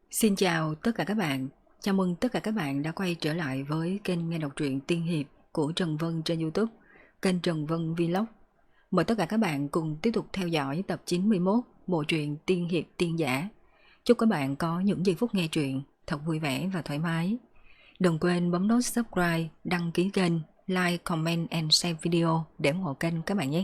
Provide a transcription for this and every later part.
Xin chào tất cả các bạn. Chào mừng tất cả các bạn đã quay trở lại với kênh nghe đọc truyện tiên hiệp của Trần Vân trên YouTube, kênh Trần Vân Vlog. Mời tất cả các bạn cùng tiếp tục theo dõi tập 91 bộ truyện tiên hiệp tiên giả. Chúc các bạn có những giây phút nghe truyện thật vui vẻ và thoải mái. Đừng quên bấm nút subscribe, đăng ký kênh, like, comment and share video để ủng hộ kênh các bạn nhé.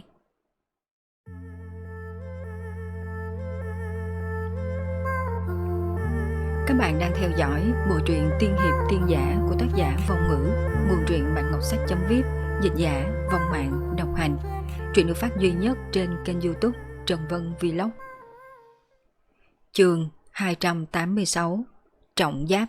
Các bạn đang theo dõi bộ truyện tiên hiệp tiên giả của tác giả Vong Ngữ, nguồn truyện Bạn Ngọc Sách.vip, dịch giả Vong Mạng độc hành. Truyện được phát duy nhất trên kênh YouTube Trần Vân Vlog. Chương 286 Trọng Giáp.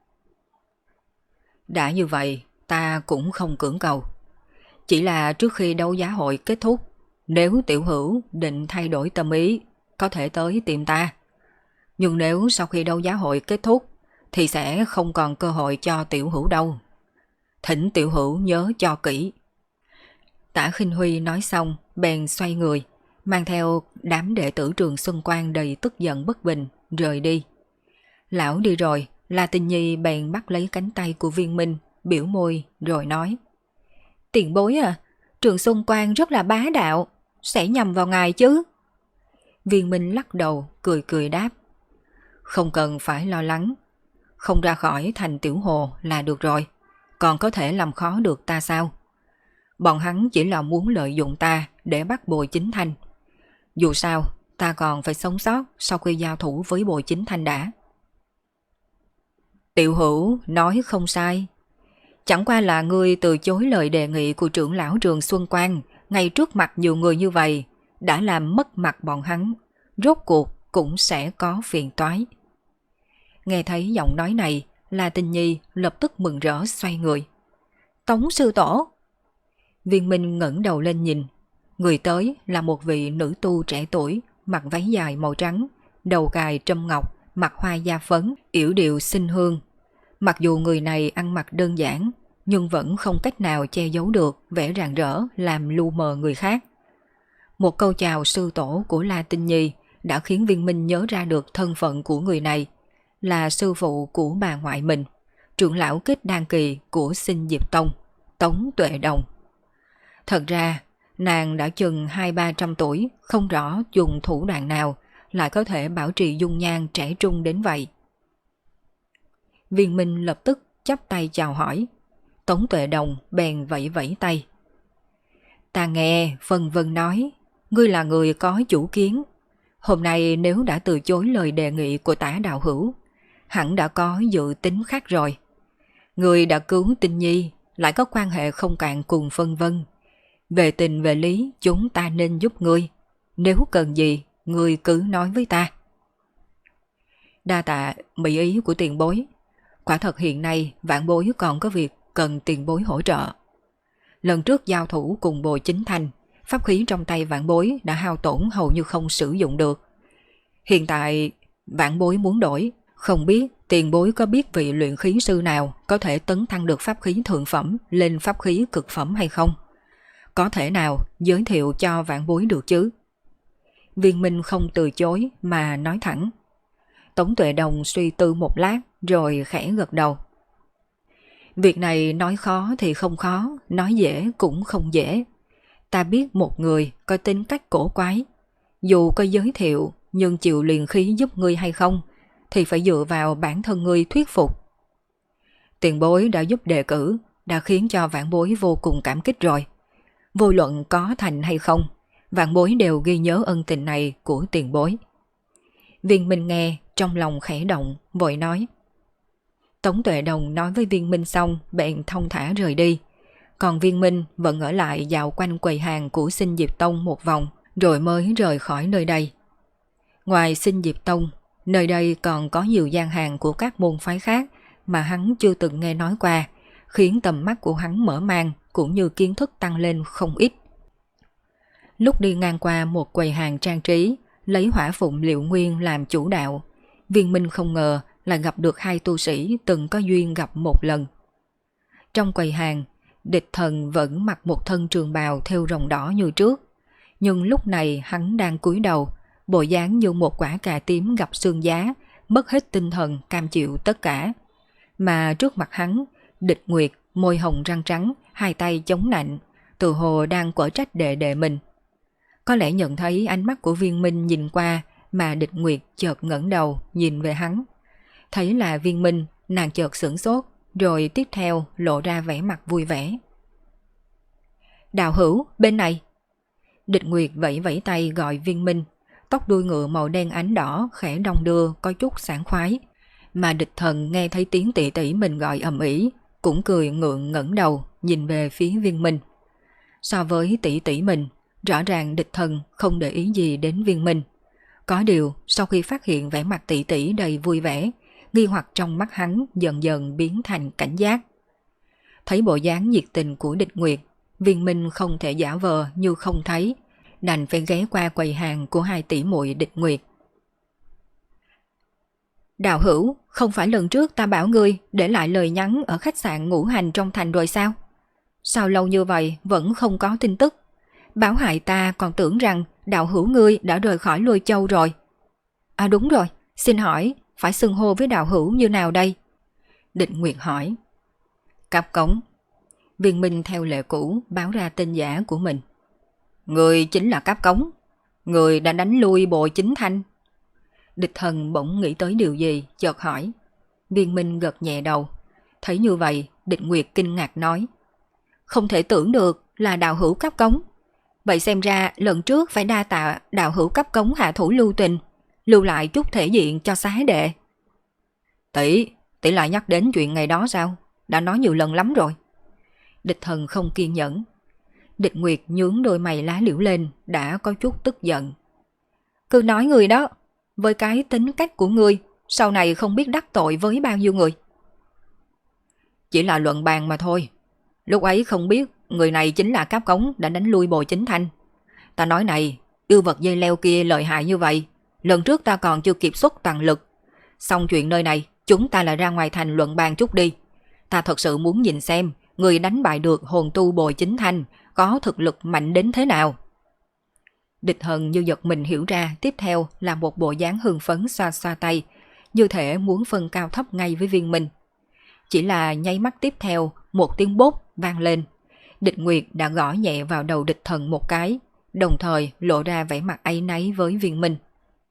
Đã như vậy, ta cũng không cưỡng cầu. Chỉ là trước khi đấu giá hội kết thúc, nếu tiểu hữu định thay đổi tâm ý, có thể tới tìm ta. Nhưng nếu sau khi đấu giá hội kết thúc thì sẽ không còn cơ hội cho tiểu hữu đâu. Thỉnh tiểu hữu nhớ cho kỹ. Tả Khinh Huy nói xong bèn xoay người, mang theo đám đệ tử Trường Xuân Quan đầy tức giận bất bình, rời đi. Lão đi rồi, La Tinh Nhi bèn bắt lấy cánh tay của Viên Minh, biểu môi rồi nói: Tiền bối à, Trường Xuân Quan rất là bá đạo, sẽ nhầm vào ngài chứ? Viên Minh lắc đầu, cười cười đáp: Không cần phải lo lắng, không ra khỏi thành Tiểu Hồ là được rồi, còn có thể làm khó được ta sao? Bọn hắn chỉ là muốn lợi dụng ta để bắt Bồi Chính Thanh. Dù sao, ta còn phải sống sót sau khi giao thủ với Bồi Chính Thanh đã. Tiểu hữu nói không sai. Chẳng qua là ngươi từ chối lời đề nghị của trưởng lão Trường Xuân Quan ngay trước mặt nhiều người như vậy, đã làm mất mặt bọn hắn, rốt cuộc cũng sẽ có phiền toái. Nghe thấy giọng nói này, La Tinh Nhi lập tức mừng rỡ xoay người. Tống sư tổ! Viên Minh ngẩng đầu lên nhìn. Người tới là một vị nữ tu trẻ tuổi, mặc váy dài màu trắng, đầu cài trâm ngọc, mặt hoa da phấn, yểu điệu xinh hương. Mặc dù người này ăn mặc đơn giản, nhưng vẫn không cách nào che giấu được vẻ rạng rỡ làm lu mờ người khác. Một câu chào sư tổ của La Tinh Nhi đã khiến Viên Minh nhớ ra được thân phận của người này, là sư phụ của bà ngoại mình, trưởng lão Kết Đan Kỳ của Sinh Diệp Tông, Tống Tuệ Đồng. Thật ra, nàng đã chừng 200-300 tuổi, không rõ dùng thủ đoạn nào lại có thể bảo trì dung nhan trẻ trung đến vậy. Viên Minh lập tức chắp tay chào hỏi. Tống Tuệ Đồng bèn vẫy vẫy tay. Ta nghe Vân Vân nói, ngươi là người có chủ kiến. Hôm nay nếu đã từ chối lời đề nghị của Tả đạo hữu, hẳn đã có dự tính khác rồi. Ngươi đã cứu Tinh Nhi, lại có quan hệ không cạn cùng Vân Vân. Về tình về lý chúng ta nên giúp ngươi. Nếu cần gì, ngươi cứ nói với ta. Đa tạ mỹ ý của tiền bối. Quả thật hiện nay vạn bối còn có việc cần tiền bối hỗ trợ. Lần trước giao thủ cùng Bồi Chính Thanh, pháp khí trong tay vạn bối đã hao tổn hầu như không sử dụng được. Hiện tại vạn bối muốn đổi, không biết tiền bối có biết vị luyện khí sư nào có thể tấn thăng được pháp khí thượng phẩm lên pháp khí cực phẩm hay không? Có thể nào giới thiệu cho vạn bối được chứ? Viên Minh không từ chối mà nói thẳng. Tống Tuệ Đồng suy tư một lát rồi khẽ gật đầu. Việc này nói khó thì không khó, nói dễ cũng không dễ. Ta biết một người có tính cách cổ quái. Dù có giới thiệu nhưng chịu luyện khí giúp ngươi hay không thì phải dựa vào bản thân ngươi thuyết phục. Tiền bối đã giúp đề cử, đã khiến cho vạn bối vô cùng cảm kích rồi. Vô luận có thành hay không, vạn bối đều ghi nhớ ân tình này của tiền bối. Viên Minh nghe trong lòng khẽ động, vội nói. Tống Tuệ Đồng nói với Viên Minh xong bèn thong thả rời đi. Còn Viên Minh vẫn ở lại dạo quanh quầy hàng của Sinh Diệp Tông một vòng rồi mới rời khỏi nơi đây. Ngoài Sinh Diệp Tông, nơi đây còn có nhiều gian hàng của các môn phái khác mà hắn chưa từng nghe nói qua, khiến tầm mắt của hắn mở mang cũng như kiến thức tăng lên không ít. Lúc đi ngang qua một quầy hàng trang trí, lấy hỏa phụng liệu nguyên làm chủ đạo, Viên Minh không ngờ là gặp được hai tu sĩ từng có duyên gặp một lần. Trong quầy hàng, Địch Thần vẫn mặc một thân trường bào thêu rồng đỏ như trước, nhưng lúc này hắn đang cúi đầu, bộ dáng như một quả cà tím gặp xương giá mất hết tinh thần cam chịu tất cả. Mà trước mặt hắn, Địch Nguyệt môi hồng răng trắng, hai tay chống nạnh, tự hồ đang quở trách đệ đệ mình. Có lẽ nhận thấy ánh mắt của Viên Minh nhìn qua mà Địch Nguyệt chợt ngẩng đầu nhìn về hắn. Thấy là Viên Minh, nàng chợt sửng sốt, rồi tiếp theo lộ ra vẻ mặt vui vẻ. Đạo hữu, bên này. Địch Nguyệt vẫy vẫy tay gọi Viên Minh, tóc đuôi ngựa màu đen ánh đỏ khẽ đong đưa có chút sảng khoái. Mà Địch Thần nghe thấy tiếng tỷ tỷ mình gọi ầm ĩ, cũng cười ngượng ngẩng đầu nhìn về phía Viên Minh. So với tỷ tỷ mình, rõ ràng Địch Thần không để ý gì đến Viên Minh. Có điều, sau khi phát hiện vẻ mặt tỷ tỷ đầy vui vẻ, nghi hoặc trong mắt hắn dần dần biến thành cảnh giác. Thấy bộ dáng nhiệt tình của Địch Nguyệt, Viên Minh không thể giả vờ như không thấy, đành phải ghé qua quầy hàng của hai tỷ muội Địch Nguyệt. Đạo hữu, không phải lần trước ta bảo ngươi để lại lời nhắn ở khách sạn Ngũ Hành trong thành rồi sao? Sao lâu như vậy vẫn không có tin tức? Bảo hại ta còn tưởng rằng đạo hữu ngươi đã rời khỏi Lôi Châu rồi. À đúng rồi, xin hỏi, phải xưng hô với đạo hữu như nào đây? Địch Nguyệt hỏi. Cáp Cống. Viên Minh theo lệ cũ báo ra tên giả của mình. Người chính là Cáp Cống, người đã đánh lui Bộ Chính Thanh. Địch Thần bỗng nghĩ tới điều gì, chợt hỏi. Viên Minh gật nhẹ đầu. Thấy như vậy, Địch Nguyệt kinh ngạc nói. Không thể tưởng được là đạo hữu Cáp Cống. Vậy xem ra lần trước phải đa tạ đạo hữu Cáp Cống hạ thủ lưu tình, lưu lại chút thể diện cho xá đệ. Tỷ lại nhắc đến chuyện ngày đó sao? Đã nói nhiều lần lắm rồi. Địch Thần không kiên nhẫn. Địch Nguyệt nhướng đôi mày lá liễu lên, đã có chút tức giận. Cứ nói người đó, với cái tính cách của ngươi, sau này không biết đắc tội với bao nhiêu người. Chỉ là luận bàn mà thôi. Lúc ấy không biết người này chính là Cáp Cống đã đánh lui Bồ Chính Thanh. Ta nói này, yêu vật dây leo kia lợi hại như vậy, lần trước ta còn chưa kịp xuất toàn lực. Xong chuyện nơi này, chúng ta lại ra ngoài thành luận bàn chút đi. Ta thật sự muốn nhìn xem người đánh bại được hồn tu Bồ Chính Thanh có thực lực mạnh đến thế nào. Địch Thần như giật mình hiểu ra tiếp theo là một bộ dáng hưng phấn xoa xoa tay, như thể muốn phân cao thấp ngay với Viên Minh. Chỉ là nháy mắt tiếp theo, một tiếng bốp vang lên. Địch Nguyệt đã gõ nhẹ vào đầu Địch Thần một cái, đồng thời lộ ra vẻ mặt áy náy với Viên Minh.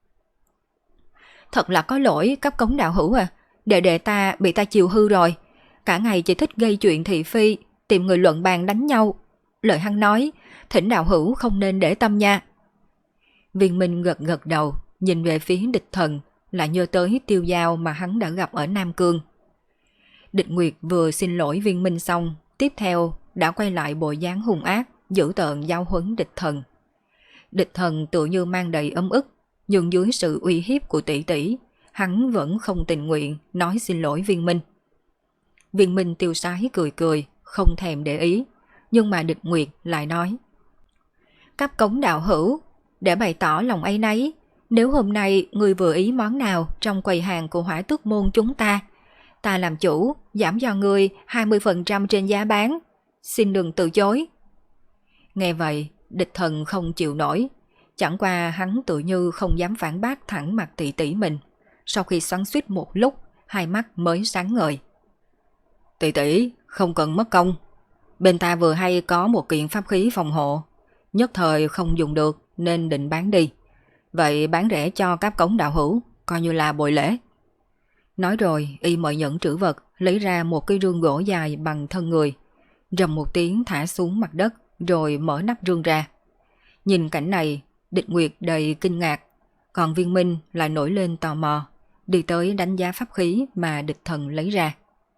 Thật là có lỗi Cáp Cống đạo hữu à, đệ đệ ta bị ta chiều hư rồi. Cả ngày chỉ thích gây chuyện thị phi, tìm người luận bàn đánh nhau. Lời hắn nói, thỉnh đạo hữu không nên để tâm nha. Viên Minh gật gật đầu, nhìn về phía Địch Thần, lại nhớ tới Tiêu Giao mà hắn đã gặp ở Nam Cương. Địch Nguyệt vừa xin lỗi Viên Minh xong, tiếp theo đã quay lại bộ dáng hung ác, dữ tợn giao huấn Địch Thần. Địch Thần tự như mang đầy ấm ức, nhưng dưới sự uy hiếp của tỷ tỷ, hắn vẫn không tình nguyện nói xin lỗi Viên Minh. Viên Minh tiêu sái cười cười, không thèm để ý, nhưng mà Địch Nguyệt lại nói. Cáp Cống đạo hữu, để bày tỏ lòng áy náy, nếu hôm nay người vừa ý món nào trong quầy hàng của Hỏa Tước môn chúng ta làm chủ giảm cho người 20% trên giá bán, xin đừng từ chối. Nghe vậy, Địch Thần không chịu nổi, chẳng qua hắn tự như không dám phản bác thẳng mặt tỷ tỷ mình. Sau khi xoắn xuýt một lúc, hai mắt mới sáng ngời. Tỷ tỷ, không cần mất công. Bên ta vừa hay có một kiện pháp khí phòng hộ, nhất thời không dùng được nên định bán đi. Vậy bán rẻ cho Cáp Cống đạo hữu, coi như là bồi lễ. Nói rồi, y mời nhẫn trữ vật, lấy ra một cái rương gỗ dài bằng thân người, rầm một tiếng thả xuống mặt đất, rồi mở nắp rương ra. Nhìn cảnh này, Địch Nguyệt đầy kinh ngạc, còn Viên Minh lại nổi lên tò mò, đi tới đánh giá pháp khí mà Địch Thần lấy ra.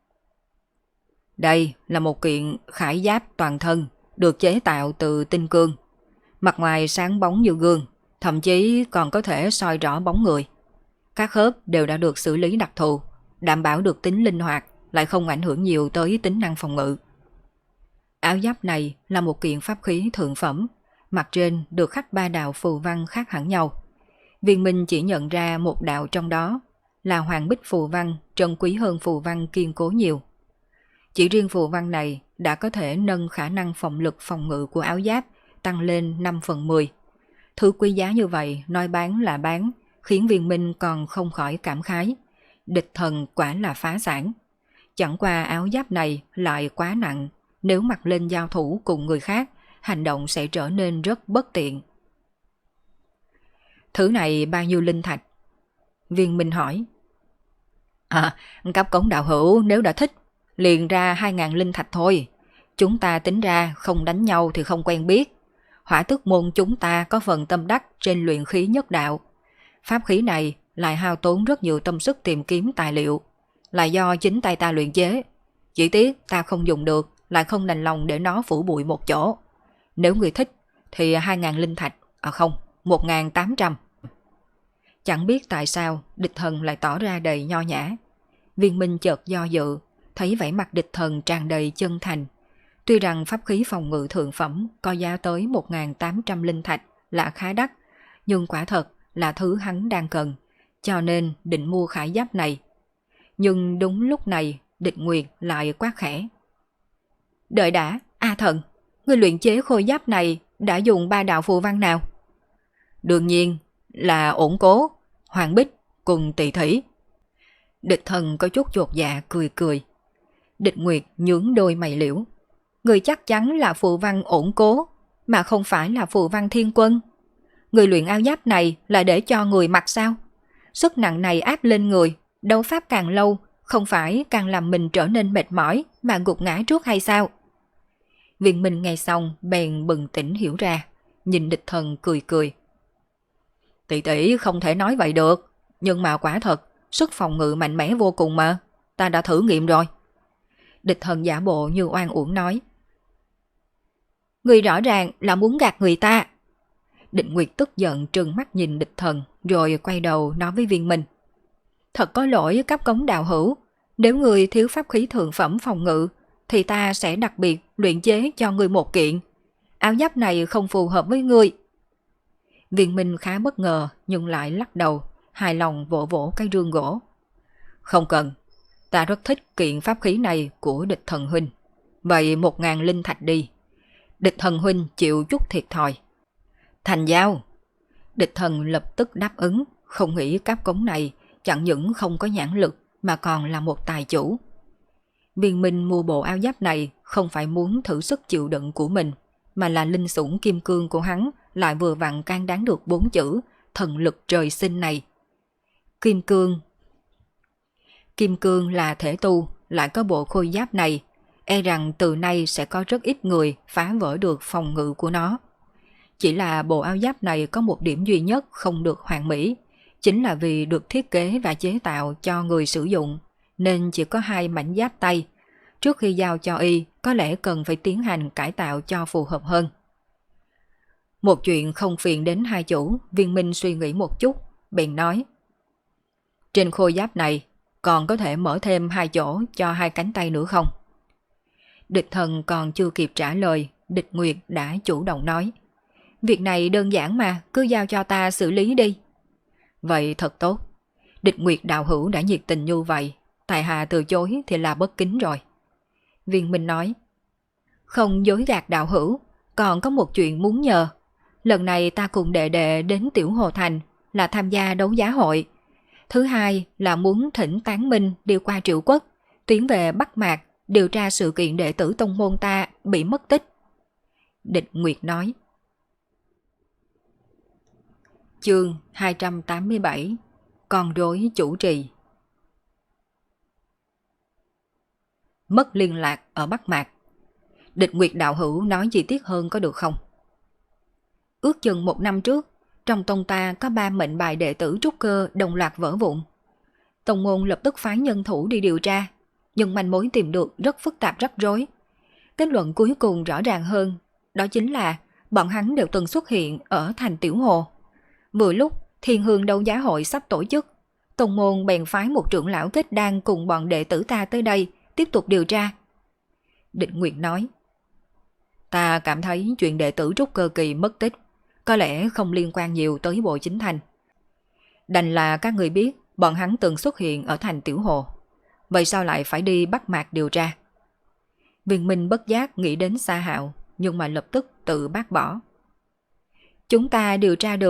Đây là một kiện khải giáp toàn thân, được chế tạo từ tinh cương. Mặt ngoài sáng bóng như gương, thậm chí còn có thể soi rõ bóng người. Các khớp đều đã được xử lý đặc thù, đảm bảo được tính linh hoạt, lại không ảnh hưởng nhiều tới tính năng phòng ngự. Áo giáp này là một kiện pháp khí thượng phẩm, mặt trên được khắc 3 đạo phù văn khác hẳn nhau. Viên Minh chỉ nhận ra một đạo trong đó là hoàng bích phù văn, trân quý hơn phù văn kiên cố nhiều. Chỉ riêng phù văn này đã có thể nâng khả năng phòng lực phòng ngự của áo giáp tăng lên 5/10. Thứ quý giá như vậy nói bán là bán, khiến Viên Minh còn không khỏi cảm khái. Địch thần quả là phá sản. Chẳng qua áo giáp này lại quá nặng, nếu mặc lên giao thủ cùng người khác, hành động sẽ trở nên rất bất tiện. Thứ này bao nhiêu linh thạch? Viên Minh hỏi. Cấp cống đạo hữu nếu đã thích, liền ra 2.000 linh thạch thôi. Chúng ta tính ra không đánh nhau thì không quen biết. Hỏa tước môn chúng ta có phần tâm đắc trên luyện khí nhất đạo. Pháp khí này lại hao tốn rất nhiều tâm sức tìm kiếm tài liệu, là do chính tay ta luyện chế. Chỉ tiếc ta không dùng được, lại không đành lòng để nó phủ bụi một chỗ. Nếu người thích thì 2.000 linh thạch, không, 1.800. Chẳng biết tại sao địch thần lại tỏ ra đầy nho nhã. Viên Minh chợt do dự, thấy vẻ mặt địch thần tràn đầy chân thành. Tuy rằng pháp khí phòng ngự thượng phẩm có giá tới 1.800 linh thạch là khá đắt, nhưng quả thật là thứ hắn đang cần, cho nên định mua khải giáp này. Nhưng đúng lúc này Địch Nguyệt lại quát khẽ. Đợi đã, A Thần, người luyện chế khôi giáp này đã dùng 3 đạo phù văn nào? Đương nhiên là Ổn Cố, Hoàng Bích cùng Tỳ Thủy. Địch Thần có chút chột dạ cười cười. Địch Nguyệt nhướng đôi mày liễu. Người chắc chắn là phù văn Ổn Cố, mà không phải là phù văn Thiên Quân. Người luyện áo giáp này là để cho người mặc sao? Sức nặng này áp lên người, đấu pháp càng lâu, không phải càng làm mình trở nên mệt mỏi mà gục ngã trước hay sao? Viên Minh nghe xong bèn bừng tỉnh hiểu ra, nhìn Địch Thần cười cười. Tỷ tỷ không thể nói vậy được, nhưng mà quả thật, sức phòng ngự mạnh mẽ vô cùng mà, ta đã thử nghiệm rồi. Địch Thần giả bộ như oan uổng nói. Người rõ ràng là muốn gạt người ta. Địch Nguyệt tức giận trừng mắt nhìn Địch Thần, rồi quay đầu nói với Viên Minh. Thật có lỗi cấp cống đạo hữu, nếu người thiếu pháp khí thượng phẩm phòng ngự, thì ta sẽ đặc biệt luyện chế cho người một kiện. Áo giáp này không phù hợp với người. Viên Minh khá bất ngờ nhưng lại lắc đầu, hài lòng vỗ vỗ cái rương gỗ. Không cần, ta rất thích kiện pháp khí này của Địch Thần huynh. Vậy 1.000 linh thạch đi. Địch Thần huynh chịu chút thiệt thòi. Thành giao. Địch Thần lập tức đáp ứng, không nghĩ cáp cống này chẳng những không có nhãn lực mà còn là một tài chủ. Viên Minh mua bộ áo giáp này không phải muốn thử sức chịu đựng của mình, mà là linh sủng kim cương của hắn lại vừa vặn can đáng được 4 chữ thần lực trời sinh này. Kim cương. Kim cương là thể tu, lại có bộ khôi giáp này, e rằng từ nay sẽ có rất ít người phá vỡ được phòng ngự của nó. Chỉ là bộ áo giáp này có một điểm duy nhất không được hoàn mỹ, chính là vì được thiết kế và chế tạo cho người sử dụng, nên chỉ có 2 mảnh giáp tay. Trước khi giao cho y, có lẽ cần phải tiến hành cải tạo cho phù hợp hơn. Một chuyện không phiền đến hai chủ, Viên Minh suy nghĩ một chút, bèn nói. Trên khôi giáp này, còn có thể mở thêm 2 chỗ cho 2 cánh tay nữa không? Địch Thần còn chưa kịp trả lời, Địch Nguyệt đã chủ động nói. Việc này đơn giản mà, cứ giao cho ta xử lý đi. Vậy thật tốt. Địch Nguyệt đạo hữu đã nhiệt tình như vậy, tại hạ từ chối thì là bất kính rồi. Viên Minh nói. Không dối gạt đạo hữu, còn có một chuyện muốn nhờ. Lần này ta cùng đệ đệ đến Tiểu Hồ Thành là tham gia đấu giá hội. Thứ hai là muốn thỉnh Tán Minh đi qua Triệu Quốc, tiến về Bắc Mạc điều tra sự kiện đệ tử tông môn ta bị mất tích. Địch Nguyệt nói. Chương 287. Con rối chủ trì. Mất liên lạc ở Bắc Mạc. Địch Nguyệt đạo hữu nói chi tiết hơn có được không? Ước chừng 1 năm trước, trong tông ta có 3 mệnh bài đệ tử trúc cơ đồng loạt vỡ vụn. Tông môn lập tức phái nhân thủ đi điều tra, nhưng manh mối tìm được rất phức tạp rắc rối. Kết luận cuối cùng rõ ràng hơn, đó chính là bọn hắn đều từng xuất hiện ở thành Tiểu Hồ. Vừa lúc Thiên Hương đấu giá hội sắp tổ chức, tông môn bèn phái một trưởng lão kết đan cùng bọn đệ tử ta tới đây tiếp tục điều tra. Địch Nguyệt nói. Ta cảm thấy chuyện đệ tử trúc cơ kỳ mất tích có lẽ không liên quan nhiều tới Bộ Chính Thành. Đành là các người biết bọn hắn từng xuất hiện ở thành Tiểu Hồ, vậy sao lại phải đi Bắc Mạc điều tra? Viên Minh bất giác nghĩ đến Sa Hạo, nhưng mà lập tức tự bác bỏ. Chúng ta điều tra được,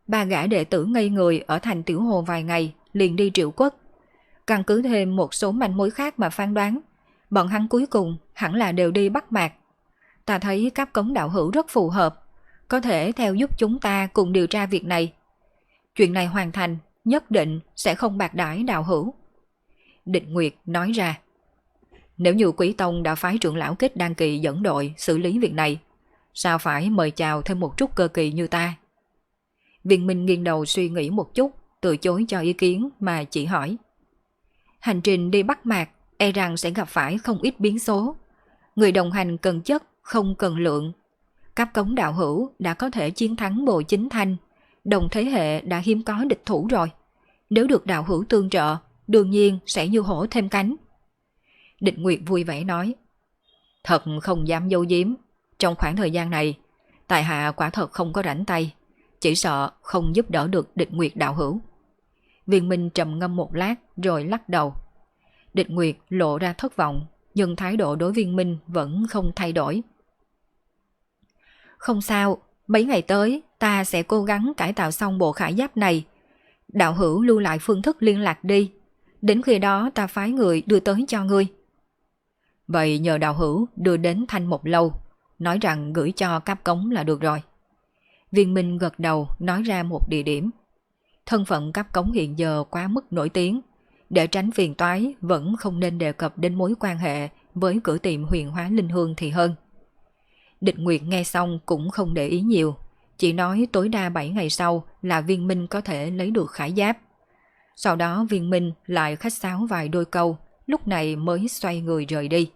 ba gã đệ tử ngây người ở thành Tiểu Hồ vài ngày, liền đi Triệu Quốc. Căn cứ thêm một số manh mối khác mà phán đoán, bọn hắn cuối cùng hẳn là đều đi Bắc Mạc. Ta thấy Cáp Cống đạo hữu rất phù hợp, có thể theo giúp chúng ta cùng điều tra việc này. Chuyện này hoàn thành, nhất định sẽ không bạc đãi đạo hữu. Địch Nguyệt nói ra. Nếu như Quý Tông đã phái trưởng lão Kết Đan Kỳ dẫn đội xử lý việc này, sao phải mời chào thêm một chút cơ kỳ như ta? Viên Minh nghiêng đầu suy nghĩ một chút, từ chối cho ý kiến mà chỉ hỏi. Hành trình đi Bắc Mạc e rằng sẽ gặp phải không ít biến số. Người đồng hành cần chất, không cần lượng. Cáp Cống đạo hữu đã có thể chiến thắng Bồ Chính Thanh, đồng thế hệ đã hiếm có địch thủ rồi. Nếu được đạo hữu tương trợ, đương nhiên sẽ như hổ thêm cánh. Địch Nguyệt vui vẻ nói. Thật không dám giấu giếm, trong khoảng thời gian này, tại hạ quả thật không có rảnh tay, chỉ sợ không giúp đỡ được Địch Nguyệt đạo hữu. Viên Minh trầm ngâm một lát rồi lắc đầu. Địch Nguyệt lộ ra thất vọng, nhưng thái độ đối Viên Minh vẫn không thay đổi. Không sao, mấy ngày tới ta sẽ cố gắng cải tạo xong bộ khải giáp này. Đạo hữu lưu lại phương thức liên lạc đi, đến khi đó ta phái người đưa tới cho ngươi. Vậy nhờ đạo hữu đưa đến Thanh Một Lâu, nói rằng gửi cho Cáp Cống là được rồi. Viên Minh gật đầu nói ra một địa điểm. Thân phận Cáp Cống hiện giờ quá mức nổi tiếng, để tránh phiền toái vẫn không nên đề cập đến mối quan hệ với cửa tiệm Huyền Hóa Linh Hương thì hơn. Địch Nguyệt nghe xong cũng không để ý nhiều, chỉ nói tối đa 7 ngày sau là Viên Minh có thể lấy được khải giáp. Sau đó Viên Minh lại khách sáo vài đôi câu, lúc này mới xoay người rời đi.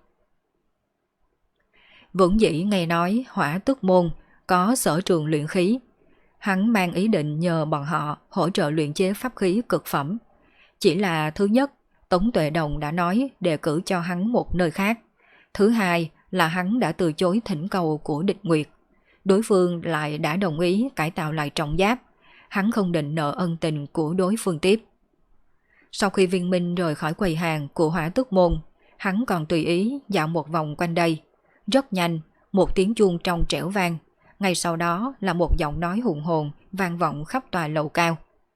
Vốn dĩ nghe nói Hỏa Tước Môn có sở trường luyện khí, hắn mang ý định nhờ bọn họ hỗ trợ luyện chế pháp khí cực phẩm. Chỉ là thứ nhất, Tống Tuệ Đồng đã nói đề cử cho hắn một nơi khác. Thứ hai là hắn đã từ chối thỉnh cầu của Địch Nguyệt. Đối phương lại đã đồng ý cải tạo lại trọng giáp. Hắn không định nợ ân tình của đối phương tiếp. Sau khi Viên Minh rời khỏi quầy hàng của Hỏa Tước Môn, hắn còn tùy ý dạo một vòng quanh đây. Rất nhanh, một tiếng chuông trong trẻo vang. Ngay sau đó là một giọng nói hùng hồn vang vọng khắp tòa lầu cao.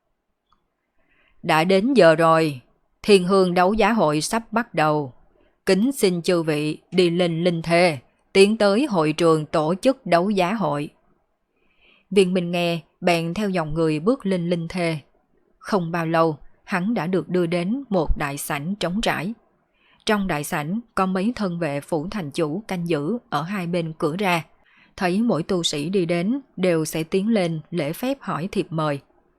Đã đến giờ rồi, Thiên Hương đấu giá hội sắp bắt đầu. Kính xin chư vị đi lên linh thê, tiến tới hội trường tổ chức đấu giá hội. Viên Minh nghe, bèn theo dòng người bước lên linh thê. Không bao lâu, hắn đã được đưa đến một đại sảnh trống trải. Trong đại sảnh có mấy thân vệ phủ thành chủ canh giữ ở hai bên cửa ra. Thấy mỗi tu sĩ đi đến đều sẽ tiến lên lễ phép hỏi thiệp mời.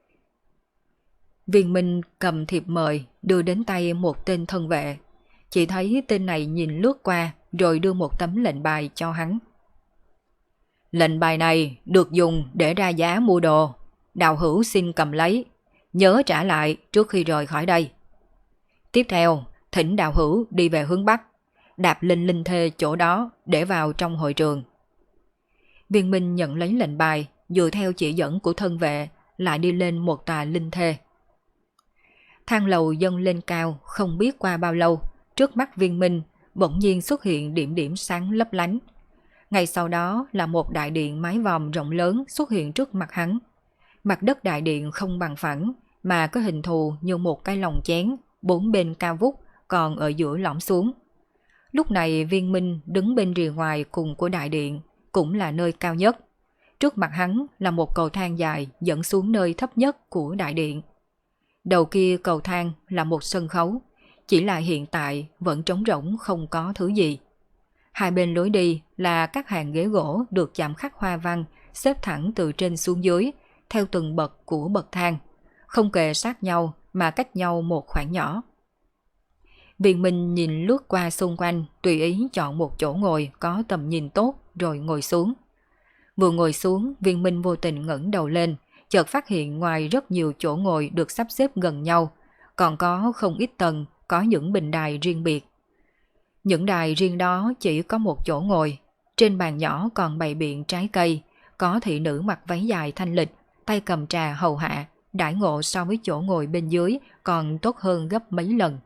Viên Minh cầm thiệp mời đưa đến tay một tên thân vệ. Chỉ thấy tên này nhìn lướt qua rồi đưa một tấm lệnh bài cho hắn. Lệnh bài này được dùng để ra giá mua đồ. Đạo hữu xin cầm lấy, nhớ trả lại trước khi rời khỏi đây. Tiếp theo, thỉnh đạo hữu đi về hướng Bắc, đạp lên linh thê chỗ đó để vào trong hội trường. Viên Minh nhận lấy lệnh bài, dựa theo chỉ dẫn của thân vệ, lại đi lên một tòa linh thê. Thang lầu dâng lên cao, không biết qua bao lâu, trước mắt Viên Minh bỗng nhiên xuất hiện điểm điểm sáng lấp lánh. Ngay sau đó là một đại điện mái vòm rộng lớn xuất hiện trước mặt hắn. Mặt đất đại điện không bằng phẳng, mà có hình thù như một cái lồng chén, bốn bên cao vút, còn ở giữa lõm xuống. Lúc này Viên Minh đứng bên rìa ngoài cùng của đại điện, cũng là nơi cao nhất. Trước mặt hắn là một cầu thang dài dẫn xuống nơi thấp nhất của đại điện. Đầu kia cầu thang là một sân khấu, chỉ là hiện tại vẫn trống rỗng không có thứ gì. Hai bên lối đi là các hàng ghế gỗ được chạm khắc hoa văn, xếp thẳng từ trên xuống dưới, theo từng bậc của bậc thang, không kề sát nhau mà cách nhau một khoảng nhỏ. Viên Minh nhìn lướt qua xung quanh, tùy ý chọn một chỗ ngồi có tầm nhìn tốt rồi ngồi xuống. Vừa ngồi xuống, Viên Minh vô tình ngẩng đầu lên, chợt phát hiện ngoài rất nhiều chỗ ngồi được sắp xếp gần nhau, còn có không ít tầng, có những bình đài riêng biệt. Những đài riêng đó chỉ có một chỗ ngồi, trên bàn nhỏ còn bày biện trái cây, có thị nữ mặc váy dài thanh lịch, tay cầm trà hầu hạ, đãi ngộ so với chỗ ngồi bên dưới còn tốt hơn gấp mấy lần.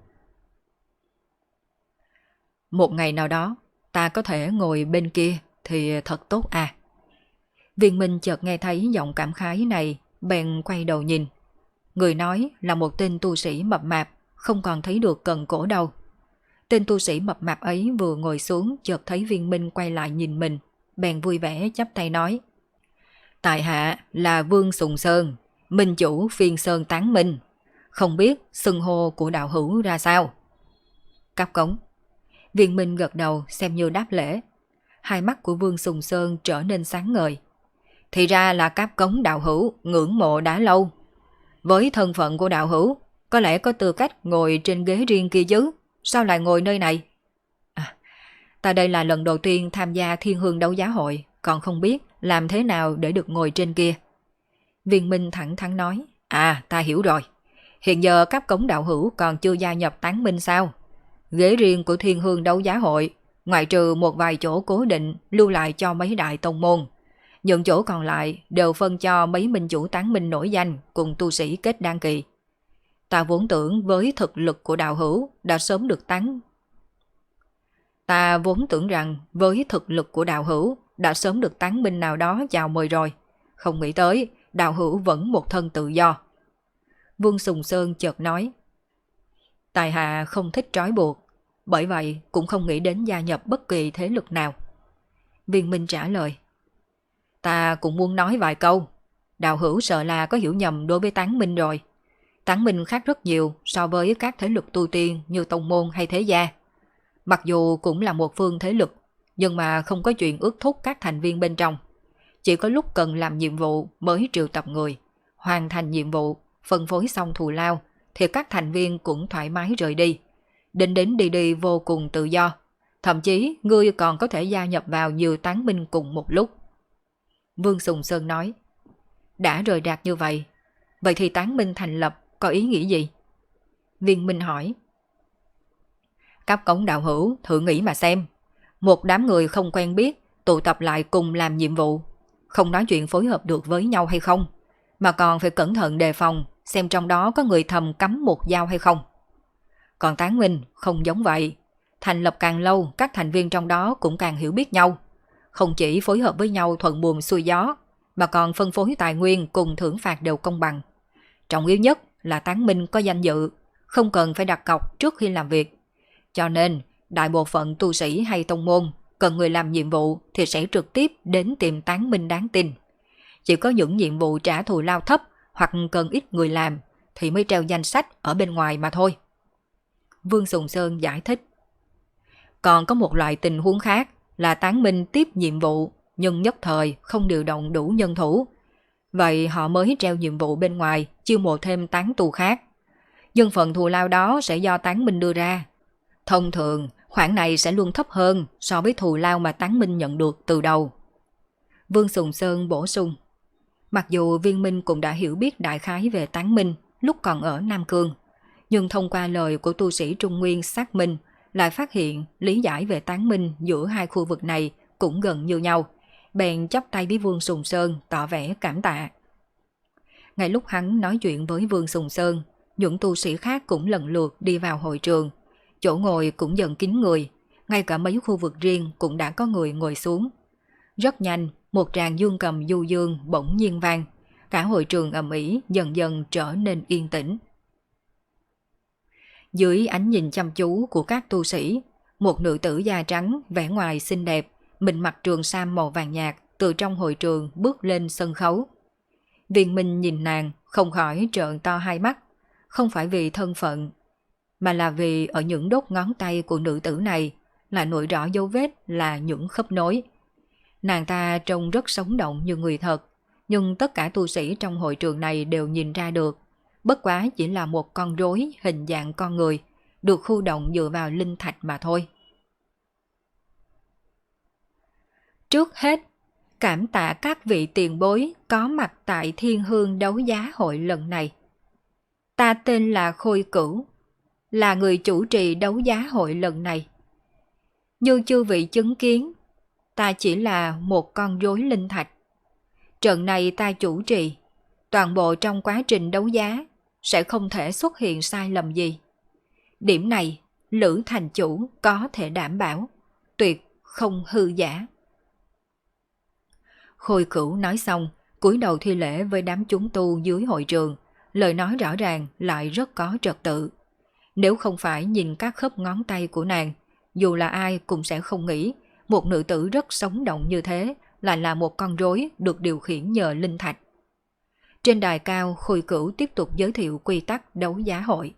Một ngày nào đó, ta có thể ngồi bên kia thì thật tốt à. Viên Minh chợt nghe thấy giọng cảm khái này, bèn quay đầu nhìn. Người nói là một tên tu sĩ mập mạp, không còn thấy được cần cổ đâu. Tên tu sĩ mập mạp ấy vừa ngồi xuống chợt thấy Viên Minh quay lại nhìn mình, bèn vui vẻ chắp tay nói: Tại hạ là Vương Sùng Sơn, minh chủ Phiên Sơn Tán Minh, không biết xưng hô của đạo hữu ra sao? Cáp cống. Viên Minh gật đầu xem như đáp lễ. Hai mắt của Vương Sùng Sơn trở nên sáng ngời. Thì ra là Cáp cống đạo hữu ngưỡng mộ đã lâu. Với thân phận của đạo hữu, có lẽ có tư cách ngồi trên ghế riêng kia chứ, sao lại ngồi nơi này? Ta đây là lần đầu tiên tham gia Thiên Hương đấu giá hội, còn không biết làm thế nào để được ngồi trên kia. Viên Minh thẳng thắn nói: ta hiểu rồi. Hiện giờ Cáp cống đạo hữu còn chưa gia nhập Tán Minh sao? Ghế riêng của Thiên Hương đấu giá hội, ngoại trừ một vài chỗ cố định lưu lại cho mấy đại tông môn, những chỗ còn lại đều phân cho mấy minh chủ Tán Minh nổi danh cùng tu sĩ kết đan kỳ. Ta vốn tưởng với thực lực của đạo hữu đã sớm được Tán Minh nào đó chào mời rồi. Không nghĩ tới đạo hữu vẫn một thân tự do. Vương Sùng Sơn chợt nói: Tài hạ không thích trói buộc, bởi vậy cũng không nghĩ đến gia nhập bất kỳ thế lực nào. Viên Minh trả lời: Ta cũng muốn nói vài câu. Đạo hữu sợ là có hiểu nhầm đối với Tán Minh rồi. Tán Minh khác rất nhiều so với các thế lực tu tiên như tông môn hay thế gia. Mặc dù cũng là một phương thế lực, nhưng mà không có chuyện ước thúc các thành viên bên trong. Chỉ có lúc cần làm nhiệm vụ mới triệu tập người. Hoàn thành nhiệm vụ, phân phối xong thù lao, thì các thành viên cũng thoải mái rời đi. Đến đi vô cùng tự do. Thậm chí ngươi còn có thể gia nhập vào nhiều Tán Minh cùng một lúc. Vương Sùng Sơn nói: Đã rời rạc như vậy, vậy thì Tán Minh thành lập có ý nghĩa gì? Viên Minh hỏi: Cáp cống đạo hữu thử nghĩ mà xem. Một đám người không quen biết tụ tập lại cùng làm nhiệm vụ, không nói chuyện phối hợp được với nhau hay không, mà còn phải cẩn thận đề phòng xem trong đó có người thầm cắm một dao hay không. Còn Tán Minh không giống vậy. Thành lập càng lâu, các thành viên trong đó cũng càng hiểu biết nhau. Không chỉ phối hợp với nhau thuận buồm xuôi gió, mà còn phân phối tài nguyên cùng thưởng phạt đều công bằng. Trọng yếu nhất là Tán Minh có danh dự, không cần phải đặt cọc trước khi làm việc. Cho nên, đại bộ phận tu sĩ hay tông môn cần người làm nhiệm vụ thì sẽ trực tiếp đến tìm Tán Minh đáng tin. Chỉ có những nhiệm vụ trả thù lao thấp hoặc cần ít người làm thì mới treo danh sách ở bên ngoài mà thôi. Vương Sùng Sơn giải thích: Còn có một loại tình huống khác là Tán Minh tiếp nhiệm vụ nhưng nhất thời không điều động đủ nhân thủ. Vậy họ mới treo nhiệm vụ bên ngoài chiêu mộ thêm tán tu khác. Nhưng phần thù lao đó sẽ do Tán Minh đưa ra. Thông thường, khoản này sẽ luôn thấp hơn so với thù lao mà Tán Minh nhận được từ đầu. Vương Sùng Sơn bổ sung: Mặc dù Viên Minh cũng đã hiểu biết đại khái về Tán Minh lúc còn ở Nam Cương, nhưng thông qua lời của tu sĩ Trung Nguyên xác minh, lại phát hiện lý giải về Tán Minh giữa hai khu vực này cũng gần như nhau, bèn chắp tay với Vương Sùng Sơn tỏ vẻ cảm tạ. Ngay lúc hắn nói chuyện với Vương Sùng Sơn, những tu sĩ khác cũng lần lượt đi vào hội trường. Chỗ ngồi cũng dần kín người, ngay cả mấy khu vực riêng cũng đã có người ngồi xuống. Rất nhanh, một tràng dương cầm du dương bỗng nhiên vang, cả hội trường ầm ĩ dần dần trở nên yên tĩnh. Dưới ánh nhìn chăm chú của các tu sĩ, một nữ tử da trắng, vẻ ngoài xinh đẹp, mình mặc trường sam màu vàng nhạt từ trong hội trường bước lên sân khấu. Viên Minh nhìn nàng không khỏi trợn to hai mắt, không phải vì thân phận, mà là vì ở những đốt ngón tay của nữ tử này là nổi rõ dấu vết là những khớp nối. Nàng ta trông rất sống động như người thật, nhưng tất cả tu sĩ trong hội trường này đều nhìn ra được, bất quá chỉ là một con rối hình dạng con người, được khu động dựa vào linh thạch mà thôi. Trước hết, cảm tạ các vị tiền bối có mặt tại Thiên Hương đấu giá hội lần này. Ta tên là Khôi Cửu, là người chủ trì đấu giá hội lần này. Như chư vị chứng kiến, ta chỉ là một con rối linh thạch. Trận này ta chủ trì, toàn bộ trong quá trình đấu giá sẽ không thể xuất hiện sai lầm gì. Điểm này, Lữ thành chủ có thể đảm bảo, tuyệt không hư giả. Khôi Cửu nói xong, cúi đầu thi lễ với đám chúng tu dưới hội trường, lời nói rõ ràng lại rất có trật tự. Nếu không phải nhìn các khớp ngón tay của nàng, dù là ai cũng sẽ không nghĩ một nữ tử rất sống động như thế lại là một con rối được điều khiển nhờ linh thạch. Trên đài cao, Khôi Cửu tiếp tục giới thiệu quy tắc đấu giá hội.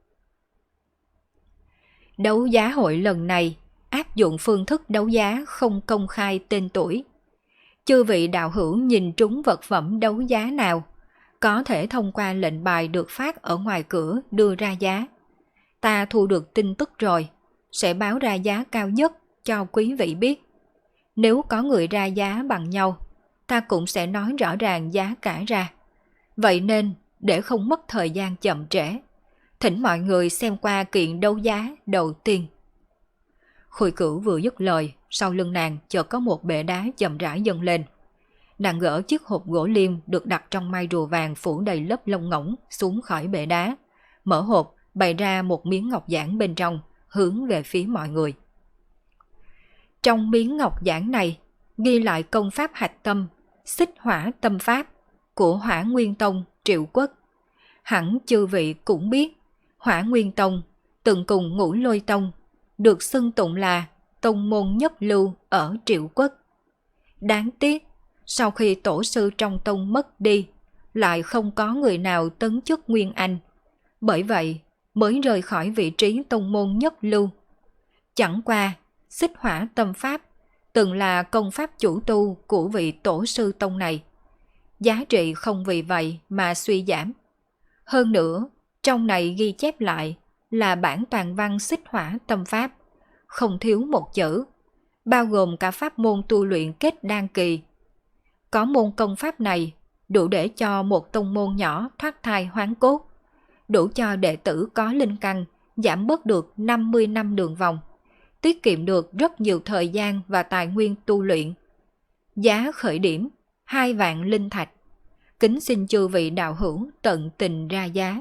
Đấu giá hội lần này áp dụng phương thức đấu giá không công khai tên tuổi. Chư vị đạo hữu nhìn trúng vật phẩm đấu giá nào, có thể thông qua lệnh bài được phát ở ngoài cửa đưa ra giá. Ta thu được tin tức rồi, sẽ báo ra giá cao nhất cho quý vị biết. Nếu có người ra giá bằng nhau, ta cũng sẽ nói rõ ràng giá cả ra. Vậy nên, để không mất thời gian chậm trễ, thỉnh mọi người xem qua kiện đấu giá đầu tiên. Khôi Cửu vừa dứt lời, sau lưng nàng chợt có một bệ đá chậm rãi dâng lên. Nàng gỡ chiếc hộp gỗ liêm được đặt trong mai rùa vàng phủ đầy lớp lông ngỗng xuống khỏi bệ đá, mở hộp bày ra một miếng ngọc giản bên trong, hướng về phía mọi người. Trong miếng ngọc giản này ghi lại công pháp hạch tâm, xích hỏa tâm pháp của Hỏa Nguyên Tông Triệu Quốc. Hẳn chư vị cũng biết, Hỏa Nguyên Tông từng cùng Ngũ Lôi Tông được xưng tụng là tông môn nhất lưu ở Triệu Quốc. Đáng tiếc, sau khi tổ sư trong tông mất đi, lại không có người nào tấn chức Nguyên Anh. Bởi vậy, mới rời khỏi vị trí tông môn nhất lưu. Chẳng qua, xích hỏa tâm pháp từng là công pháp chủ tu của vị tổ sư tông này. Giá trị không vì vậy mà suy giảm. Hơn nữa, trong này ghi chép lại là bản toàn văn xích hỏa tâm pháp, không thiếu một chữ, bao gồm cả pháp môn tu luyện kết đan kỳ. Có môn công pháp này đủ để cho một tông môn nhỏ thoát thai hoán cốt, đủ cho đệ tử có linh căn giảm bớt được 50 năm đường vòng, tiết kiệm được rất nhiều thời gian và tài nguyên tu luyện. Giá khởi điểm 2 vạn linh thạch. Kính xin chư vị đạo hữu tận tình ra giá.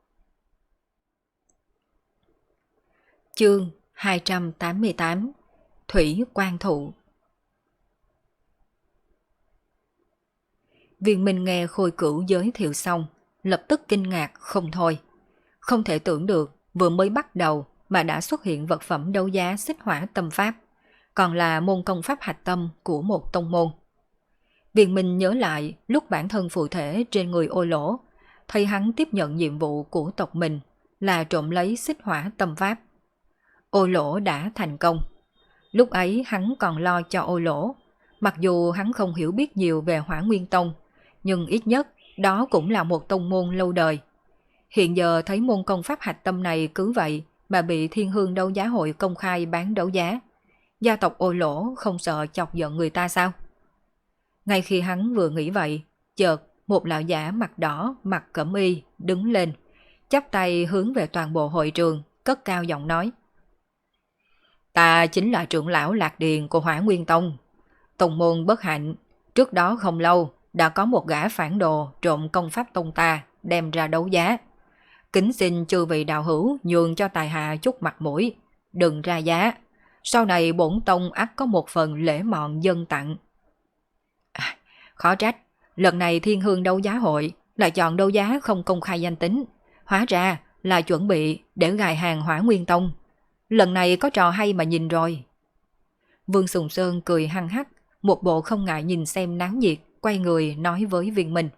Chương 288 Thủy Quan Thụ. Viên Minh nghe Khôi Cửu giới thiệu xong, lập tức kinh ngạc không thôi. Không thể tưởng được vừa mới bắt đầu mà đã xuất hiện vật phẩm đấu giá xích hỏa tâm pháp, còn là môn công pháp hạch tâm của một tông môn. Viên Minh nhớ lại lúc bản thân phụ thể trên người Ô Lỗ, thấy hắn tiếp nhận nhiệm vụ của tộc mình là trộm lấy xích hỏa tâm pháp. Ô Lỗ đã thành công. Lúc ấy hắn còn lo cho Ô Lỗ, mặc dù hắn không hiểu biết nhiều về Hỏa Nguyên Tông, nhưng ít nhất đó cũng là một tông môn lâu đời. Hiện giờ thấy môn công pháp hạch tâm này cứ vậy mà bị Thiên Hương đấu giá hội công khai bán đấu giá. Gia tộc Ô Lỗ không sợ chọc giận người ta sao? Ngay khi hắn vừa nghĩ vậy, chợt một lão giả mặt đỏ, mặt cẩm y đứng lên, chắp tay hướng về toàn bộ hội trường, cất cao giọng nói: Ta chính là trưởng lão Lạc Điền của Hỏa Nguyên Tông. Tông môn bất hạnh, trước đó không lâu đã có một gã phản đồ trộm công pháp tông ta đem ra đấu giá. Kính xin chư vị đạo hữu nhường cho tài hạ chút mặt mũi, đừng ra giá. Sau này bổn tông ắt có một phần lễ mọn dân tặng. Khó trách, lần này Thiên Hương đấu giá hội lại chọn đấu giá không công khai danh tính. Hóa ra là chuẩn bị để gài hàng Hỏa Nguyên Tông. Lần này có trò hay mà nhìn rồi. Vương Sùng Sơn cười hăng hắc, một bộ không ngại nhìn xem náo nhiệt, quay người nói với Viên Minh: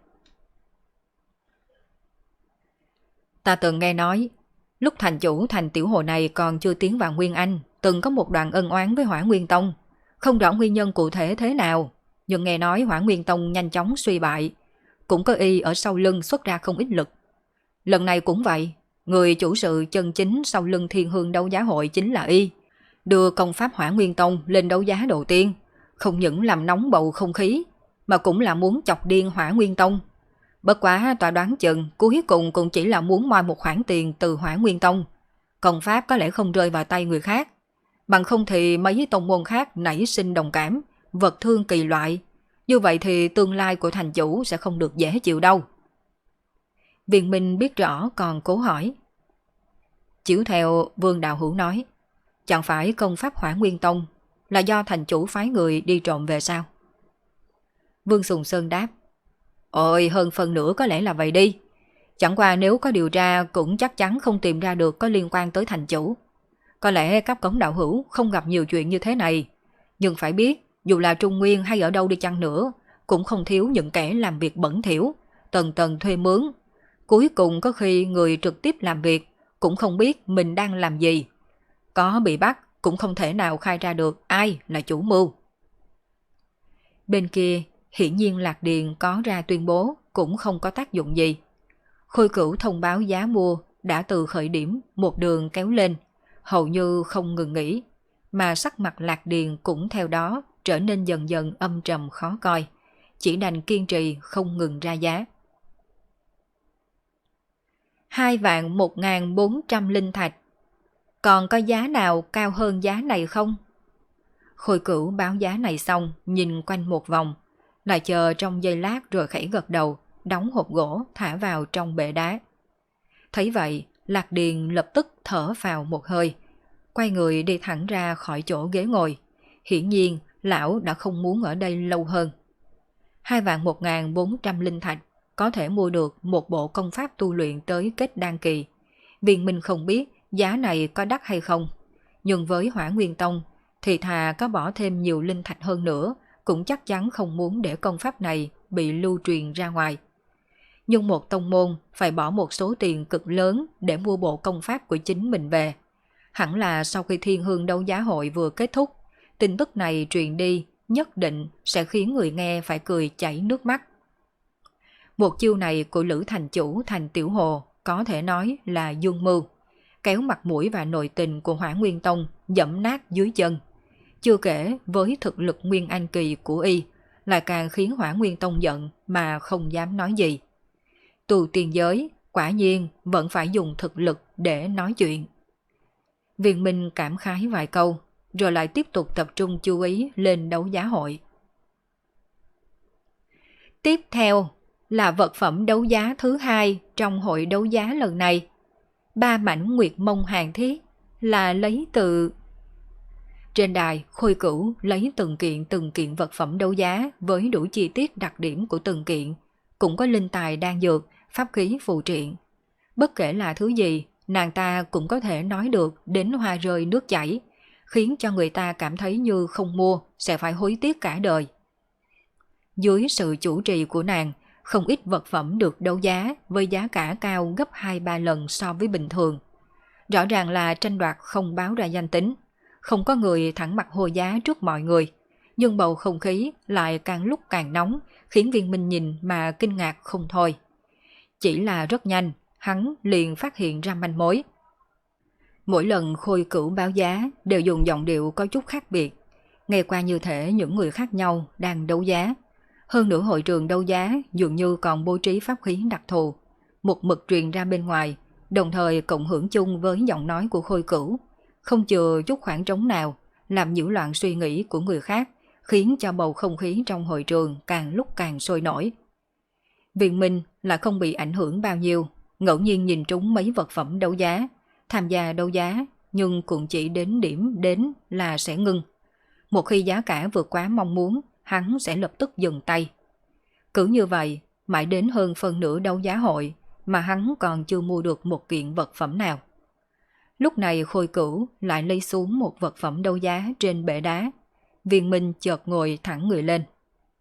Ta từng nghe nói, lúc thành chủ thành tiểu hồ này còn chưa tiến vào Nguyên Anh, từng có một đoạn ân oán với Hỏa Nguyên Tông. Không rõ nguyên nhân cụ thể thế nào, nhưng nghe nói Hỏa Nguyên Tông nhanh chóng suy bại, cũng có y ở sau lưng xuất ra không ít lực. Lần này cũng vậy, người chủ sự chân chính sau lưng Thiên Hương đấu giá hội chính là y, đưa công pháp Hỏa Nguyên Tông lên đấu giá đầu tiên, không những làm nóng bầu không khí, mà cũng là muốn chọc điên Hỏa Nguyên Tông. Bất quá tòa đoán chừng cuối cùng cũng chỉ là muốn moi một khoản tiền từ Hỏa Nguyên Tông. Công pháp có lẽ không rơi vào tay người khác, bằng không thì mấy tông môn khác nảy sinh đồng cảm, vật thương kỳ loại. Như vậy thì tương lai của thành chủ sẽ không được dễ chịu đâu. Viên Minh biết rõ còn cố hỏi: Chiếu theo Vương Đạo Hữu nói, chẳng phải công pháp Hỏa Nguyên Tông là do thành chủ phái người đi trộm về sao? Vương Sùng Sơn đáp: Ôi, hơn phần nửa có lẽ là vậy đi. Chẳng qua nếu có điều tra cũng chắc chắn không tìm ra được có liên quan tới thành chủ. Có lẽ các cống đạo hữu không gặp nhiều chuyện như thế này. Nhưng phải biết, dù là Trung Nguyên hay ở đâu đi chăng nữa, cũng không thiếu những kẻ làm việc bẩn thỉu, tầng tầng thuê mướn. Cuối cùng có khi người trực tiếp làm việc cũng không biết mình đang làm gì. Có bị bắt cũng không thể nào khai ra được ai là chủ mưu. Bên kia, hiển nhiên Lạc Điền có ra tuyên bố cũng không có tác dụng gì. Khôi Cửu thông báo giá mua đã từ khởi điểm một đường kéo lên, hầu như không ngừng nghỉ, mà sắc mặt Lạc Điền cũng theo đó trở nên dần dần âm trầm khó coi, chỉ đành kiên trì không ngừng ra giá. 2.1.400 linh thạch. Còn có giá nào cao hơn giá này không? Khôi Cửu báo giá này xong, nhìn quanh một vòng, lại chờ trong giây lát rồi khẽ gật đầu, đóng hộp gỗ thả vào trong bệ đá. Thấy vậy, Lạc Điền lập tức thở vào một hơi, quay người đi thẳng ra khỏi chỗ ghế ngồi. Hiển nhiên, lão đã không muốn ở đây lâu hơn. 2.1.400 linh thạch có thể mua được một bộ công pháp tu luyện tới kết đan kỳ. Viên Minh không biết giá này có đắt hay không, nhưng với Hỏa Nguyên Tông thì thà có bỏ thêm nhiều linh thạch hơn nữa cũng chắc chắn không muốn để công pháp này bị lưu truyền ra ngoài. Nhưng một tông môn phải bỏ một số tiền cực lớn để mua bộ công pháp của chính mình về. Hẳn là sau khi Thiên Hương đấu giá hội vừa kết thúc, tin tức này truyền đi nhất định sẽ khiến người nghe phải cười chảy nước mắt. Một chiêu này của Lữ thành chủ Thành Tiểu Hồ có thể nói là dương mưu, kéo mặt mũi và nội tình của Hỏa Nguyên Tông dẫm nát dưới chân. Chưa kể với thực lực Nguyên Anh Kỳ của y, lại càng khiến Hỏa Nguyên Tông giận mà không dám nói gì. Tu tiên giới, quả nhiên vẫn phải dùng thực lực để nói chuyện. Viên Minh cảm khái vài câu, rồi lại tiếp tục tập trung chú ý lên đấu giá hội. Tiếp theo là vật phẩm đấu giá thứ hai trong hội đấu giá lần này. 3 mảnh nguyệt mông hàng thiết là lấy từ... Trên đài, Khôi Cửu lấy từng kiện vật phẩm đấu giá với đủ chi tiết đặc điểm của từng kiện, cũng có linh tài đan dược, pháp khí phù triện. Bất kể là thứ gì, nàng ta cũng có thể nói được đến hoa rơi nước chảy, khiến cho người ta cảm thấy như không mua sẽ phải hối tiếc cả đời. Dưới sự chủ trì của nàng, không ít vật phẩm được đấu giá với giá cả cao gấp 2-3 lần so với bình thường. Rõ ràng là tranh đoạt không báo ra danh tính, không có người thẳng mặt hô giá trước mọi người, nhưng bầu không khí lại càng lúc càng nóng, khiến Viên Minh nhìn mà kinh ngạc không thôi. Chỉ là rất nhanh, hắn liền phát hiện ra manh mối. Mỗi lần Khôi Cửu báo giá đều dùng giọng điệu có chút khác biệt, nghe qua như thể những người khác nhau đang đấu giá. Hơn nữa hội trường đấu giá dường như còn bố trí pháp khí đặc thù, một mực truyền ra bên ngoài, đồng thời cộng hưởng chung với giọng nói của Khôi Cửu, không chừa chút khoảng trống nào, làm nhiễu loạn suy nghĩ của người khác, khiến cho bầu không khí trong hội trường càng lúc càng sôi nổi. Viên Minh là không bị ảnh hưởng bao nhiêu, ngẫu nhiên nhìn trúng mấy vật phẩm đấu giá, tham gia đấu giá, nhưng cũng chỉ đến điểm đến là sẽ ngưng. Một khi giá cả vượt quá mong muốn, hắn sẽ lập tức dừng tay. Cứ như vậy, mãi đến hơn phân nửa đấu giá hội mà hắn còn chưa mua được một kiện vật phẩm nào. Lúc này Khôi Cửu lại lấy xuống một vật phẩm đấu giá trên bệ đá. Viên Minh chợt ngồi thẳng người lên.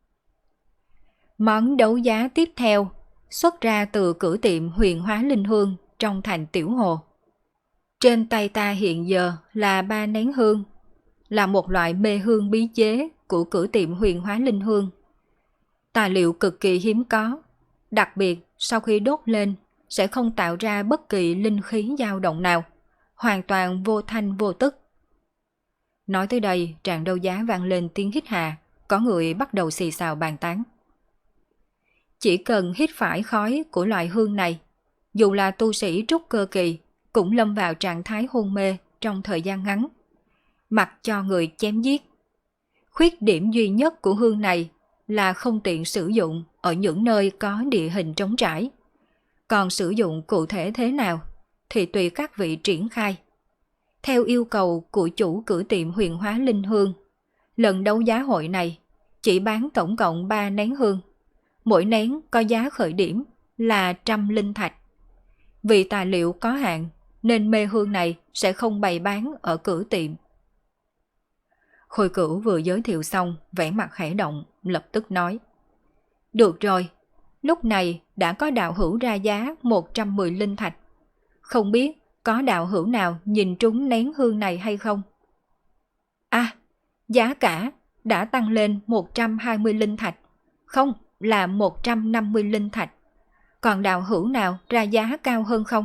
Món đấu giá tiếp theo xuất ra từ cửa tiệm Huyền Hóa Linh Hương trong thành Tiểu Hồ. Trên tay ta hiện giờ là 3 nén hương, là một loại mê hương bí chế của cửa tiệm Huyền Hóa Linh Hương. Tài liệu cực kỳ hiếm có, đặc biệt sau khi đốt lên sẽ không tạo ra bất kỳ linh khí dao động nào, hoàn toàn vô thanh vô tức. Nói tới đây, tràng đấu giá vang lên tiếng hít hà, có người bắt đầu xì xào bàn tán. Chỉ cần hít phải khói của loại hương này, dù là tu sĩ trúc cơ kỳ cũng lâm vào trạng thái hôn mê trong thời gian ngắn, mặc cho người chém giết. Khuyết điểm duy nhất của hương này là không tiện sử dụng ở những nơi có địa hình trống trải. Còn sử dụng cụ thể thế nào thì tùy các vị triển khai. Theo yêu cầu của chủ cửa tiệm Huyền Hóa Linh Hương, lần đấu giá hội này chỉ bán tổng cộng 3 nén hương. mỗi nén có giá khởi điểm là 100 linh thạch. Vì tài liệu có hạn nên mê hương này sẽ không bày bán ở cửa tiệm. Khôi Cửu vừa giới thiệu xong, vẻ mặt khẽ động, lập tức nói. Được rồi, lúc này đã có đạo hữu ra giá 110 linh thạch. Không biết có đạo hữu nào nhìn trúng nén hương này hay không? À, giá cả đã tăng lên 120 linh thạch. Không, là 150 linh thạch. Còn đạo hữu nào ra giá cao hơn không?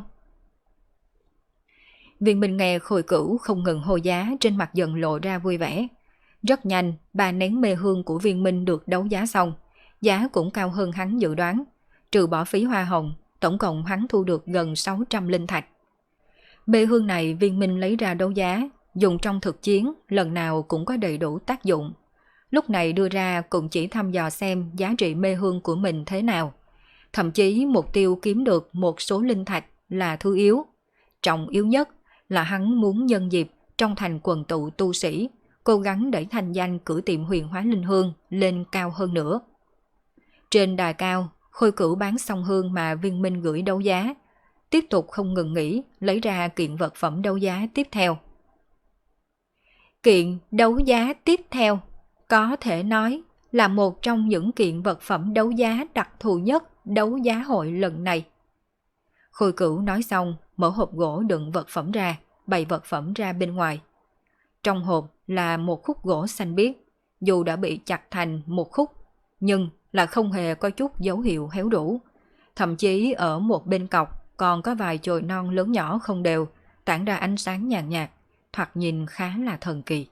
Viên Minh nghe Khôi Cửu không ngừng hô giá, trên mặt dần lộ ra vui vẻ. Rất nhanh, 3 nén mê hương của Viên Minh được đấu giá xong. Giá cũng cao hơn hắn dự đoán. Trừ bỏ phí hoa hồng, tổng cộng hắn thu được gần 600 linh thạch. Mê hương này Viên Minh lấy ra đấu giá, dùng trong thực chiến, lần nào cũng có đầy đủ tác dụng. Lúc này đưa ra cũng chỉ thăm dò xem giá trị mê hương của mình thế nào. Thậm chí mục tiêu kiếm được một số linh thạch là thứ yếu. Trọng yếu nhất là hắn muốn nhân dịp trong thành quần tụ tu sĩ, cố gắng đẩy thành danh cửa tiệm Huyền Hóa Linh Hương lên cao hơn nữa. Trên đài cao, Khôi Cửu bán xong hương mà Viên Minh gửi đấu giá, tiếp tục không ngừng nghỉ lấy ra kiện vật phẩm đấu giá tiếp theo. Kiện đấu giá tiếp theo có thể nói là một trong những kiện vật phẩm đấu giá đặc thù nhất đấu giá hội lần này. Khôi Cửu nói xong, mở hộp gỗ đựng vật phẩm ra, bày vật phẩm ra bên ngoài. Trong hộp là một khúc gỗ xanh biếc, dù đã bị chặt thành một khúc, nhưng là không hề có chút dấu hiệu héo rũ. Thậm chí ở một bên cọc còn có vài chồi non lớn nhỏ không đều, tản ra ánh sáng nhàn nhạt, thoạt nhìn khá là thần kỳ.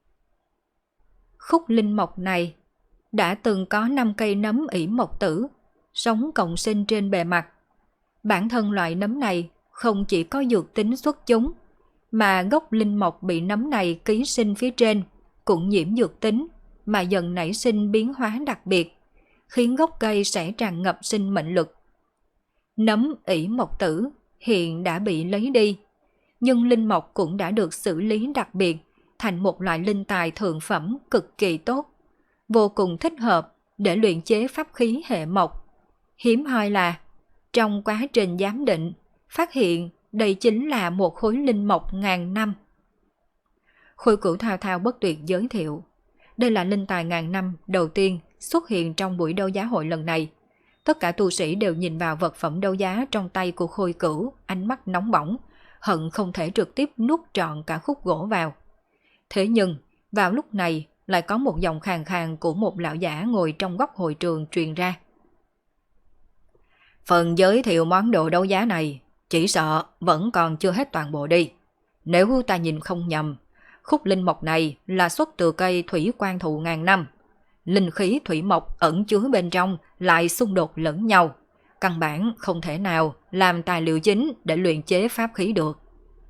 Khúc linh mộc này đã từng có 5 cây nấm ỷ mộc tử, sống cộng sinh trên bề mặt. Bản thân loại nấm này không chỉ có dược tính xuất chúng, mà gốc linh mộc bị nấm này ký sinh phía trên cũng nhiễm dược tính mà dần nảy sinh biến hóa đặc biệt, khiến gốc cây sẽ tràn ngập sinh mệnh lực. Nấm ỷ mộc tử hiện đã bị lấy đi, nhưng linh mộc cũng đã được xử lý đặc biệt thành một loại linh tài thượng phẩm cực kỳ tốt, vô cùng thích hợp để luyện chế pháp khí hệ mộc. Hiếm hoi là trong quá trình giám định phát hiện đây chính là một khối linh mộc ngàn năm. Khôi Cửu thao thao bất tuyệt giới thiệu, đây là linh tài ngàn năm đầu tiên xuất hiện trong buổi đấu giá hội lần này. Tất cả tu sĩ đều nhìn vào vật phẩm đấu giá trong tay của Khôi Cửu, ánh mắt nóng bỏng, hận không thể trực tiếp nuốt trọn cả khúc gỗ vào. Thế nhưng, vào lúc này lại có một giọng khàn khàn của một lão giả ngồi trong góc hội trường truyền ra. Phần giới thiệu món đồ đấu giá này, chỉ sợ vẫn còn chưa hết toàn bộ đi. Nếu ta nhìn không nhầm, khúc linh mộc này là xuất từ cây thủy quan thụ ngàn năm. Linh khí thủy mộc ẩn chứa bên trong lại xung đột lẫn nhau. Căn bản không thể nào làm tài liệu chính để luyện chế pháp khí được.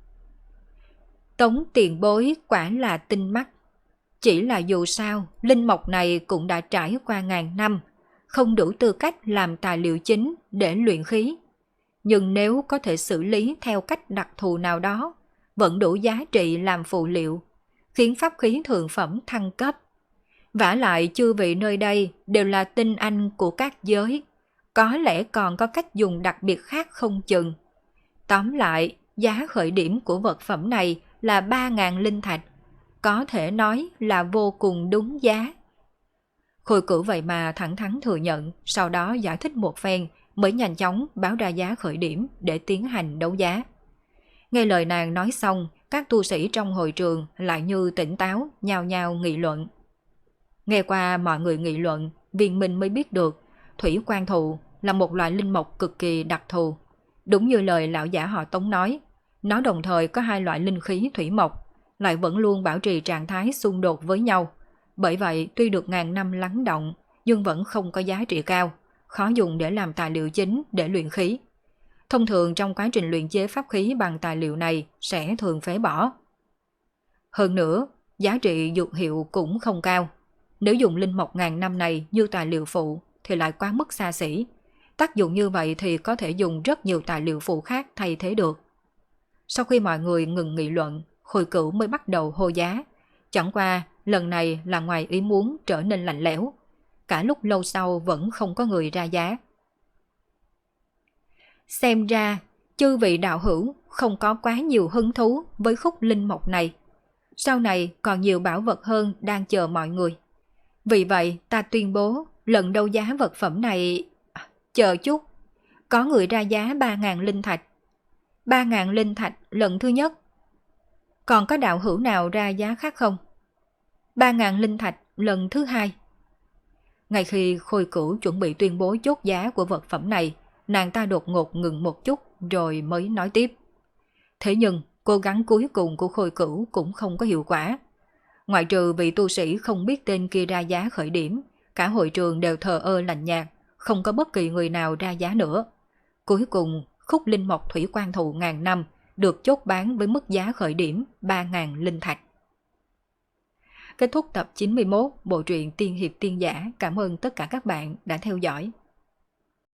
Tống tiền bối quả là tinh mắt. Chỉ là dù sao, linh mộc này cũng đã trải qua ngàn năm, không đủ tư cách làm tài liệu chính để luyện khí. Nhưng nếu có thể xử lý theo cách đặc thù nào đó, vẫn đủ giá trị làm phụ liệu, khiến pháp khí thượng phẩm thăng cấp. Vả lại chư vị nơi đây đều là tinh anh của các giới, có lẽ còn có cách dùng đặc biệt khác không chừng. Tóm lại, giá khởi điểm của vật phẩm này là 3.000 linh thạch, có thể nói là vô cùng đúng giá. Khôi Cửu vậy mà thẳng thắn thừa nhận, sau đó giải thích một phen mới nhanh chóng báo ra giá khởi điểm để tiến hành đấu giá. Nghe lời nàng nói xong, các tu sĩ trong hội trường lại như tỉnh táo, nhao nhao nghị luận. Nghe qua mọi người nghị luận, Viên Minh mới biết được thủy quan thụ là một loại linh mộc cực kỳ đặc thù. Đúng như lời lão giả họ Tống nói, nó đồng thời có 2 loại linh khí thủy mộc, lại vẫn luôn bảo trì trạng thái xung đột với nhau. Bởi vậy, tuy được ngàn năm lắng động, nhưng vẫn không có giá trị cao, khó dùng để làm tài liệu chính để luyện khí. Thông thường trong quá trình luyện chế pháp khí bằng tài liệu này sẽ thường phế bỏ. Hơn nữa, giá trị dược hiệu cũng không cao. Nếu dùng linh mộc ngàn năm này như tài liệu phụ thì lại quá mức xa xỉ. Tác dụng như vậy thì có thể dùng rất nhiều tài liệu phụ khác thay thế được. Sau khi mọi người ngừng nghị luận, Khôi Cửu mới bắt đầu hô giá. Chẳng qua lần này là ngoài ý muốn trở nên lạnh lẽo. cả lúc lâu sau vẫn không có người ra giá. Xem ra, chư vị đạo hữu không có quá nhiều hứng thú với khúc linh mộc này. Sau này còn nhiều bảo vật hơn đang chờ mọi người. Vì vậy ta tuyên bố lần đấu giá vật phẩm này... Chờ chút, có người ra giá 3.000 linh thạch. 3.000 linh thạch lần thứ nhất. Còn có đạo hữu nào ra giá khác không? 3.000 linh thạch lần thứ hai. Ngay khi Khôi Cửu chuẩn bị tuyên bố chốt giá của vật phẩm này, nàng ta đột ngột ngừng một chút rồi mới nói tiếp. Thế nhưng cố gắng cuối cùng của Khôi Cửu cũng không có hiệu quả. Ngoại trừ vị tu sĩ không biết tên kia ra giá khởi điểm, cả hội trường đều thờ ơ lạnh nhạt, không có bất kỳ người nào ra giá nữa. Cuối cùng, khúc linh mộc thủy quan thụ ngàn năm được chốt bán với mức giá khởi điểm 3.000 linh thạch. Kết thúc tập 91 bộ truyện Tiên Hiệp Tiên Giả. Cảm ơn tất cả các bạn đã theo dõi.